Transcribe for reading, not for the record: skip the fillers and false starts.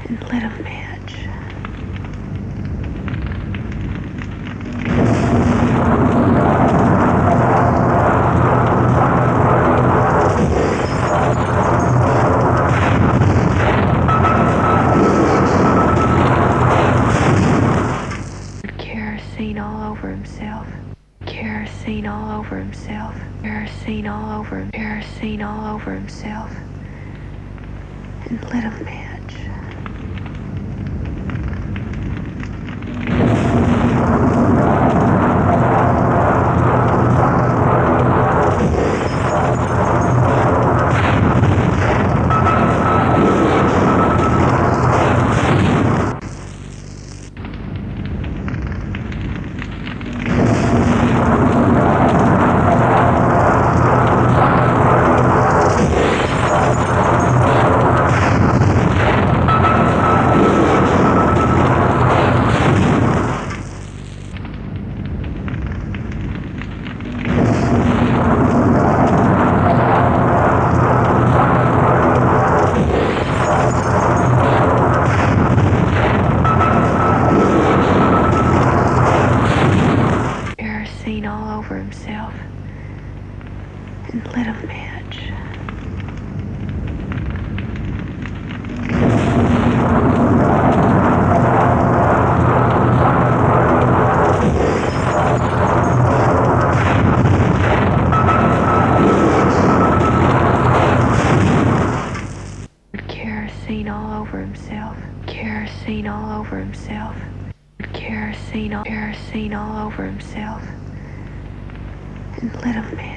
and lit a match. Kerosene all over himself. Kerosene all over himself. Kerosene all over him. Kerosene all over himself. And lit a match. Kerosene all over himself and lit a match. Kerosene all over himself. Kerosene all over himself. Kerosene all over himself and lit a match.